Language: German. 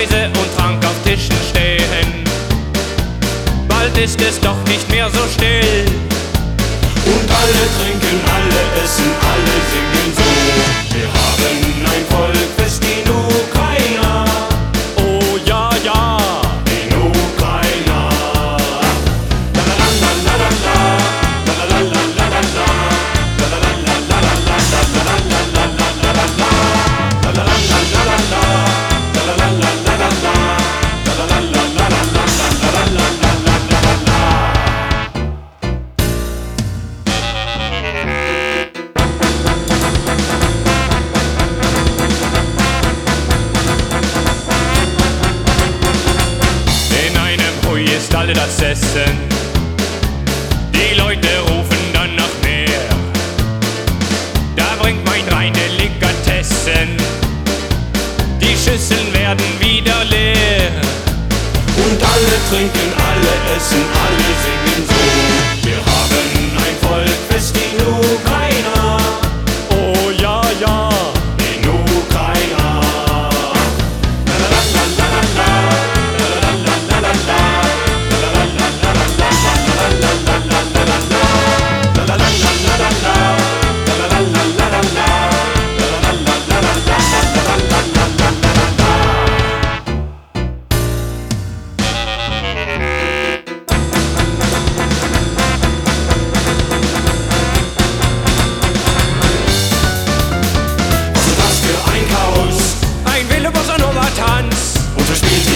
Speise und Trank auf Tischen stehen. Bald ist es doch nicht mehr so still. Und alle trinken, alle essen, alle singen so. Wir haben ein Volksfest in Ukraine. Oh ja, ja. In Ukraine. La la la la la la. La la la la la la. La la la la la la. La la la la la la la. La la la la la la. La la la la la la. La la la la la la. La la la la la la. La la la la la. Ist alle das Essen. Die Leute rufen dann nach mehr. Da bringt mein rein Delikatessen. Die Schüsseln werden wieder leer. Und alle trinken, alle essen, alle singen so. Wir haben ein Volksfest in Ukraine. Oh ja, ja. In Ukraine. La la la la la la. La la la la la la. Ein wilder Bossa Nova Tanz. Und so spielt